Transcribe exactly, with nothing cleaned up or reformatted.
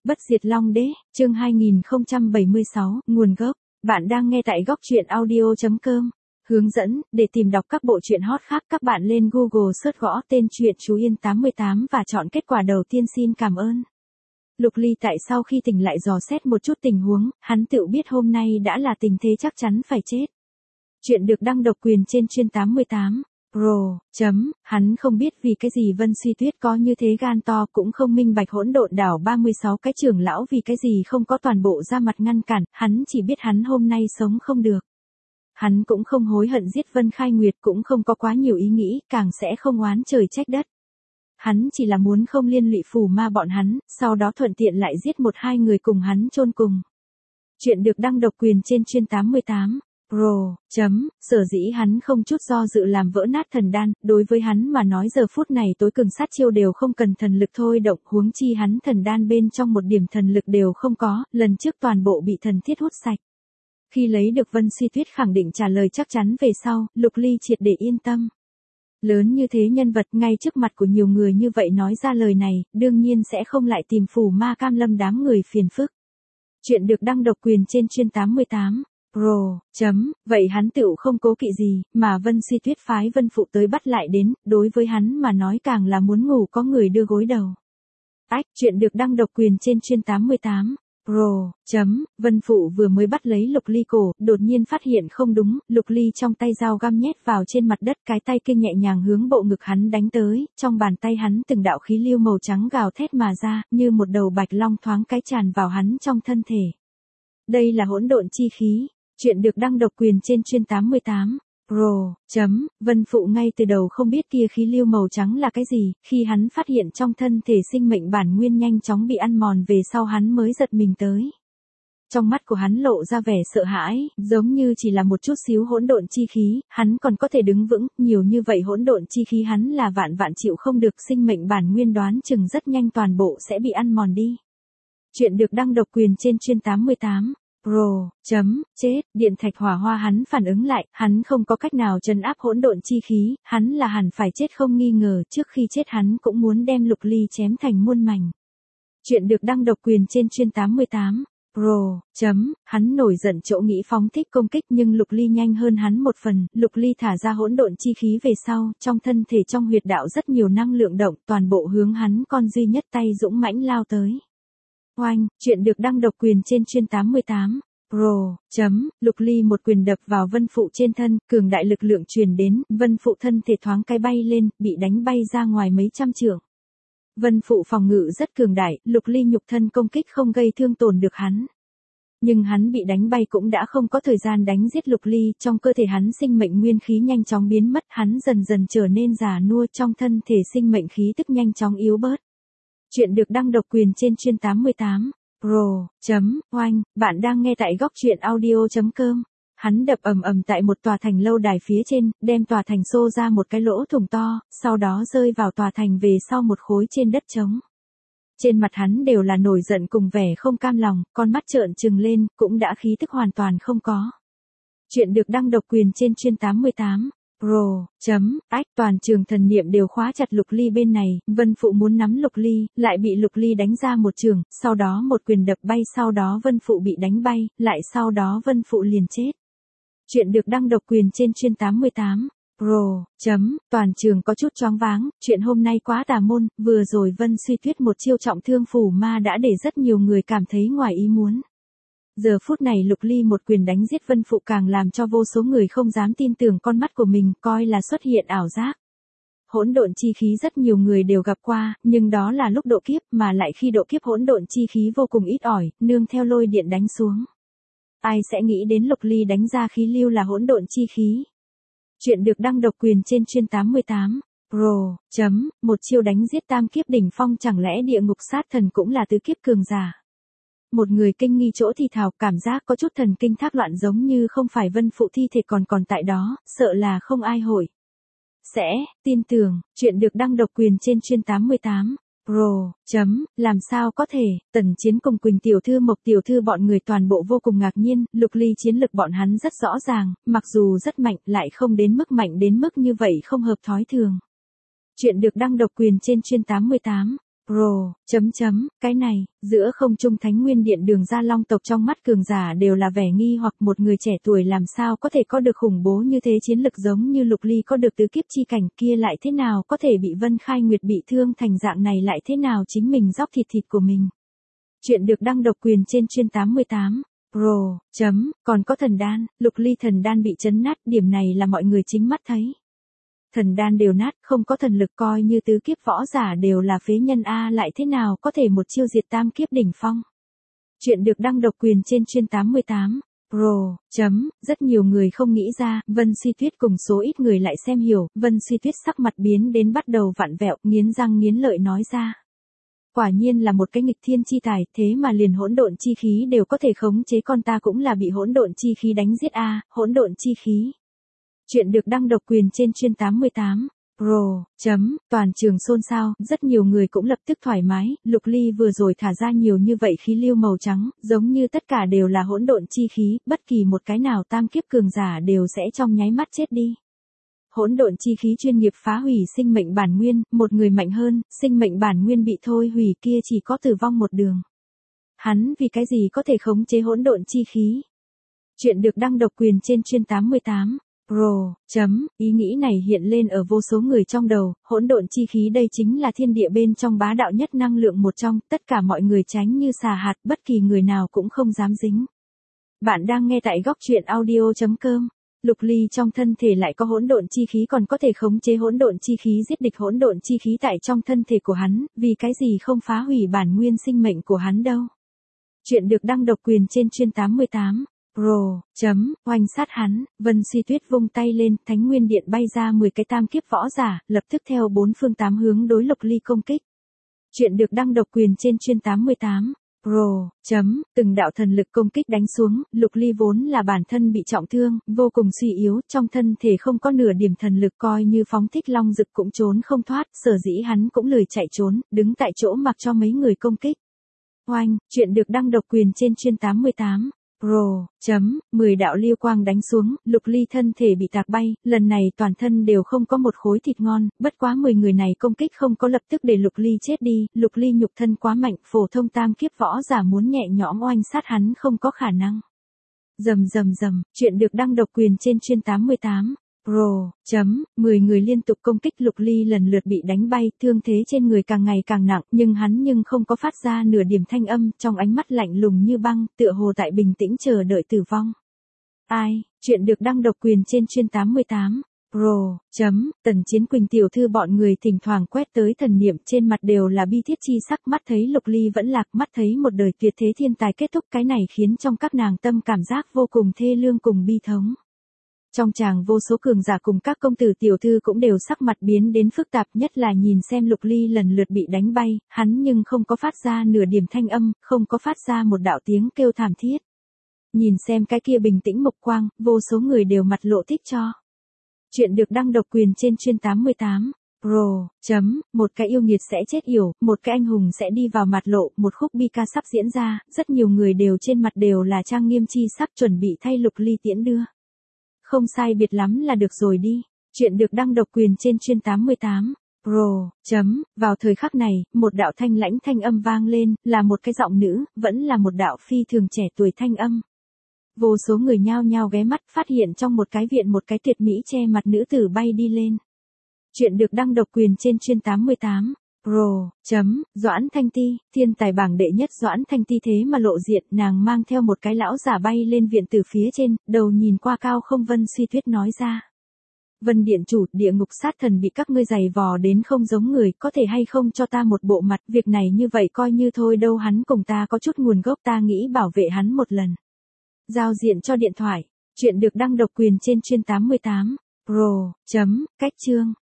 Bất diệt Long Đế, chương hai nghìn không trăm bảy mươi sáu, nguồn gốc. Bạn đang nghe tại góc truyện audio chấm com. Hướng dẫn, để tìm đọc các bộ truyện hot khác các bạn lên Google search gõ tên truyện Chú Yên tám mươi tám và chọn kết quả đầu tiên. Xin cảm ơn. Lục Ly tại sau khi tỉnh lại dò xét một chút tình huống, hắn tự biết hôm nay đã là tình thế chắc chắn phải chết. Chuyện được đăng độc quyền trên chuyên tám mươi tám. Pro, chấm, hắn không biết vì cái gì Vân Suy Tuyết có như thế gan to, cũng không minh bạch hỗn độn đảo ba mươi sáu cái trưởng lão vì cái gì không có toàn bộ ra mặt ngăn cản, hắn chỉ biết hắn hôm nay sống không được. Hắn cũng không hối hận giết Vân Khai Nguyệt, cũng không có quá nhiều ý nghĩ, càng sẽ không oán trời trách đất. Hắn chỉ là muốn không liên lụy phù ma bọn hắn, sau đó thuận tiện lại giết một hai người cùng hắn chôn cùng. Chuyện được đăng độc quyền trên chuyên tám mươi tám. Pro, chấm, sở dĩ hắn không chút do dự làm vỡ nát thần đan, đối với hắn mà nói giờ phút này tối cường sát chiêu đều không cần thần lực thôi động, huống chi hắn thần đan bên trong một điểm thần lực đều không có, lần trước toàn bộ bị thần thiết hút sạch. Khi lấy được Vân Suy Tuyết khẳng định trả lời chắc chắn về sau, Lục Ly triệt để yên tâm. Lớn như thế nhân vật ngay trước mặt của nhiều người như vậy nói ra lời này, đương nhiên sẽ không lại tìm phù ma cam lâm đám người phiền phức. Chuyện được đăng độc quyền trên chuyên tám mươi tám. Pro, chấm, vậy hắn tựu không cố kỵ gì, mà Vân Suy Tuyết phái Vân Phụ tới bắt lại đến, đối với hắn mà nói càng là muốn ngủ có người đưa gối đầu. Ách, chuyện được đăng độc quyền trên chuyên tám mươi tám. Pro, chấm, Vân Phụ vừa mới bắt lấy Lục Ly cổ, đột nhiên phát hiện không đúng, Lục Ly trong tay dao găm nhét vào trên mặt đất, cái tay kia nhẹ nhàng hướng bộ ngực hắn đánh tới, trong bàn tay hắn từng đạo khí lưu màu trắng gào thét mà ra, như một đầu bạch long thoáng cái tràn vào hắn trong thân thể. Đây là hỗn độn chi khí. Chuyện được đăng độc quyền trên chuyên tám mươi tám. Pro, chấm, Vân Phụ ngay từ đầu không biết kia khí lưu màu trắng là cái gì, khi hắn phát hiện trong thân thể sinh mệnh bản nguyên nhanh chóng bị ăn mòn về sau hắn mới giật mình tới. Trong mắt của hắn lộ ra vẻ sợ hãi, giống như chỉ là một chút xíu hỗn độn chi khí, hắn còn có thể đứng vững, nhiều như vậy hỗn độn chi khí hắn là vạn vạn chịu không được, sinh mệnh bản nguyên đoán chừng rất nhanh toàn bộ sẽ bị ăn mòn đi. Chuyện được đăng độc quyền trên chuyên tám mươi tám. Pro, chấm, chết, điện thạch hỏa hoa hắn phản ứng lại, hắn không có cách nào trấn áp hỗn độn chi khí, hắn là hẳn phải chết không nghi ngờ, trước khi chết hắn cũng muốn đem Lục Ly chém thành muôn mảnh. Chuyện được đăng độc quyền trên chuyên tám mươi tám. Pro, chấm, hắn nổi giận chỗ nghĩ phóng thích công kích nhưng Lục Ly nhanh hơn hắn một phần, Lục Ly thả ra hỗn độn chi khí về sau, trong thân thể trong huyệt đạo rất nhiều năng lượng động, toàn bộ hướng hắn con duy nhất tay dũng mãnh lao tới. Oanh, chuyện được đăng độc quyền trên chuyên tám mươi tám. Pro, chấm, Lục Ly một quyền đập vào Vân Phụ trên thân, cường đại lực lượng truyền đến, Vân Phụ thân thể thoáng cái bay lên, bị đánh bay ra ngoài mấy trăm trượng. Vân Phụ phòng ngự rất cường đại, Lục Ly nhục thân công kích không gây thương tổn được hắn. Nhưng hắn bị đánh bay cũng đã không có thời gian đánh giết Lục Ly, trong cơ thể hắn sinh mệnh nguyên khí nhanh chóng biến mất, hắn dần dần trở nên già nua, trong thân thể sinh mệnh khí tức nhanh chóng yếu bớt. Chuyện được đăng độc quyền trên chuyên tám mươi tám. Pro, chấm, oanh, bạn đang nghe tại góc truyện audio chấm com. Hắn đập ầm ầm tại một tòa thành lâu đài phía trên, đem tòa thành xô ra một cái lỗ thủng to, sau đó rơi vào tòa thành về sau một khối trên đất trống. Trên mặt hắn đều là nổi giận cùng vẻ không cam lòng, con mắt trợn trừng lên, cũng đã khí tức hoàn toàn không có. Chuyện được đăng độc quyền trên chuyên tám mươi tám. Pro, chấm, ách, toàn trường thần niệm đều khóa chặt Lục Ly bên này, Vân Phụ muốn nắm Lục Ly, lại bị Lục Ly đánh ra một trường, sau đó một quyền đập bay, sau đó Vân Phụ bị đánh bay, lại sau đó Vân Phụ liền chết. Chuyện được đăng độc quyền trên chuyên tám mươi tám. Pro, chấm, toàn trường có chút choáng váng, chuyện hôm nay quá tà môn, vừa rồi Vân Suy Tuyết một chiêu trọng thương phù ma đã để rất nhiều người cảm thấy ngoài ý muốn. Giờ phút này Lục Ly một quyền đánh giết Vân Phụ càng làm cho vô số người không dám tin tưởng con mắt của mình, coi là xuất hiện ảo giác. Hỗn độn chi khí rất nhiều người đều gặp qua, nhưng đó là lúc độ kiếp, mà lại khi độ kiếp hỗn độn chi khí vô cùng ít ỏi, nương theo lôi điện đánh xuống. Ai sẽ nghĩ đến Lục Ly đánh ra khí lưu là hỗn độn chi khí. Chuyện được đăng độc quyền trên chuyên tám mươi tám. Pro, chấm, một chiêu đánh giết tam kiếp đỉnh phong, chẳng lẽ địa ngục sát thần cũng là tứ kiếp cường giả. Một người kinh nghi chỗ thì thào, cảm giác có chút thần kinh thác loạn, giống như không phải Vân Phụ thi thể còn còn tại đó, sợ là không ai hội sẽ tin tưởng. Chuyện được đăng độc quyền trên chuyên tám mươi tám. Pro, chấm, làm sao có thể, Tần Chiến cùng Quỳnh tiểu thư Mộc tiểu thư bọn người toàn bộ vô cùng ngạc nhiên, Lục Ly chiến lực bọn hắn rất rõ ràng, mặc dù rất mạnh, lại không đến mức mạnh đến mức như vậy không hợp thói thường. Chuyện được đăng độc quyền trên chuyên tám mươi tám. Pro, chấm chấm, cái này, giữa không trung Thánh Nguyên Điện Đường Gia Long tộc trong mắt cường giả đều là vẻ nghi hoặc một người trẻ tuổi làm sao có thể có được khủng bố như thế chiến lực giống như Lục Ly có được tứ kiếp chi cảnh kia lại thế nào có thể bị Vân Khai Nguyệt bị thương thành dạng này lại thế nào chính mình dóc thịt thịt của mình. Chuyện được đăng độc quyền trên chuyên tám mươi tám. Pro, chấm, còn có thần đan, Lục Ly thần đan bị chấn nát, điểm này là mọi người chính mắt thấy. Thần đan đều nát, không có thần lực coi như tứ kiếp võ giả đều là phế nhân a lại thế nào có thể một chiêu diệt tam kiếp đỉnh phong. Chuyện được đăng độc quyền trên chuyên tám mươi tám. Pro, chấm, rất nhiều người không nghĩ ra, Vân Suy Tuyết cùng số ít người lại xem hiểu, Vân Suy Tuyết sắc mặt biến đến bắt đầu vặn vẹo, nghiến răng nghiến lợi nói ra. Quả nhiên là một cái nghịch thiên chi tài, thế mà liền hỗn độn chi khí đều có thể khống chế con ta cũng là bị hỗn độn chi khí đánh giết a, hỗn độn chi khí. Chuyện được đăng độc quyền trên chuyên tám mươi tám. Pro, chấm, toàn trường xôn xao, rất nhiều người cũng lập tức thoải mái, Lục Ly vừa rồi thả ra nhiều như vậy khí lưu màu trắng, giống như tất cả đều là hỗn độn chi khí, bất kỳ một cái nào tam kiếp cường giả đều sẽ trong nháy mắt chết đi. Hỗn độn chi khí chuyên nghiệp phá hủy sinh mệnh bản nguyên, một người mạnh hơn, sinh mệnh bản nguyên bị thôi hủy kia chỉ có tử vong một đường. Hắn vì cái gì có thể khống chế hỗn độn chi khí? Chuyện được đăng độc quyền trên chuyên tám mươi tám. Pro, chấm, ý nghĩ này hiện lên ở vô số người trong đầu, hỗn độn chi khí đây chính là thiên địa bên trong bá đạo nhất năng lượng một trong, tất cả mọi người tránh như xà hạt, bất kỳ người nào cũng không dám dính. Bạn đang nghe tại góc truyện audio chấm com. Lục Ly trong thân thể lại có hỗn độn chi khí còn có thể khống chế hỗn độn chi khí giết địch hỗn độn chi khí tại trong thân thể của hắn, vì cái gì không phá hủy bản nguyên sinh mệnh của hắn đâu. Chuyện được đăng độc quyền trên chuyên tám mươi tám. Pro, chấm, oanh sát hắn, Vân Suy Tuyết vung tay lên, Thánh Nguyên Điện bay ra mười cái tam kiếp võ giả, lập tức theo bốn phương tám hướng đối Lục Ly công kích. Chuyện được đăng độc quyền trên chuyên tám mươi tám. Pro, chấm, từng đạo thần lực công kích đánh xuống, Lục Ly vốn là bản thân bị trọng thương, vô cùng suy yếu, trong thân thể không có nửa điểm thần lực coi như phóng thích long dực cũng trốn không thoát, sở dĩ hắn cũng lười chạy trốn, đứng tại chỗ mặc cho mấy người công kích. Oanh, chuyện được đăng độc quyền trên chuyên tám mươi tám. Pro, chấm, mười đạo liêu quang đánh xuống, Lục Ly thân thể bị tạc bay, lần này toàn thân đều không có một khối thịt ngon, bất quá mười người này công kích không có lập tức để Lục Ly chết đi, Lục Ly nhục thân quá mạnh, phổ thông tam kiếp võ giả muốn nhẹ nhõm oanh sát hắn không có khả năng. Rầm rầm rầm, chuyện được đăng độc quyền trên chuyên tám mươi tám. Pro, chấm, mười người liên tục công kích Lục Ly lần lượt bị đánh bay, thương thế trên người càng ngày càng nặng, nhưng hắn nhưng không có phát ra nửa điểm thanh âm, trong ánh mắt lạnh lùng như băng, tựa hồ tại bình tĩnh chờ đợi tử vong. Ai, chuyện được đăng độc quyền trên chuyên tám mươi tám. Pro, chấm, Tần Chiến Quỳnh tiểu thư bọn người thỉnh thoảng quét tới thần niệm trên mặt đều là bi thiết chi sắc mắt thấy Lục Ly vẫn lạc mắt thấy một đời tuyệt thế thiên tài kết thúc cái này khiến trong các nàng tâm cảm giác vô cùng thê lương cùng bi thống. Trong tràng vô số cường giả cùng các công tử tiểu thư cũng đều sắc mặt biến đến phức tạp nhất là nhìn xem Lục Ly lần lượt bị đánh bay, hắn nhưng không có phát ra nửa điểm thanh âm, không có phát ra một đạo tiếng kêu thảm thiết. Nhìn xem cái kia bình tĩnh mộc quang, vô số người đều mặt lộ thích cho. Chuyện được đăng độc quyền trên chuyên tám mươi tám. Pro, chấm, một cái yêu nghiệt sẽ chết yểu, một cái anh hùng sẽ đi vào mặt lộ, một khúc bi ca sắp diễn ra, rất nhiều người đều trên mặt đều là trang nghiêm chi sắc chuẩn bị thay Lục Ly tiễn đưa. Không sai biệt lắm là được rồi đi. Chuyện được đăng độc quyền trên chuyên tám mươi tám. Pro, chấm, vào thời khắc này, một đạo thanh lãnh thanh âm vang lên, là một cái giọng nữ, vẫn là một đạo phi thường trẻ tuổi thanh âm. Vô số người nhao nhao ghé mắt phát hiện trong một cái viện một cái tuyệt mỹ che mặt nữ tử bay đi lên. Chuyện được đăng độc quyền trên chuyên tám mươi tám. Pro, chấm, Doãn Thanh Ti, thiên tài bảng đệ nhất Doãn Thanh Ti thế mà lộ diện, nàng mang theo một cái lão giả bay lên viện từ phía trên, đầu nhìn qua cao không Vân Suy Tuyết nói ra. Vân Điện chủ, địa ngục sát thần bị các ngươi giày vò đến không giống người, có thể hay không cho ta một bộ mặt, việc này như vậy coi như thôi đâu hắn cùng ta có chút nguồn gốc ta nghĩ bảo vệ hắn một lần. Giao diện cho điện thoại, chuyện được đăng độc quyền trên chuyên tám mươi tám. Pro, chấm, cách chương.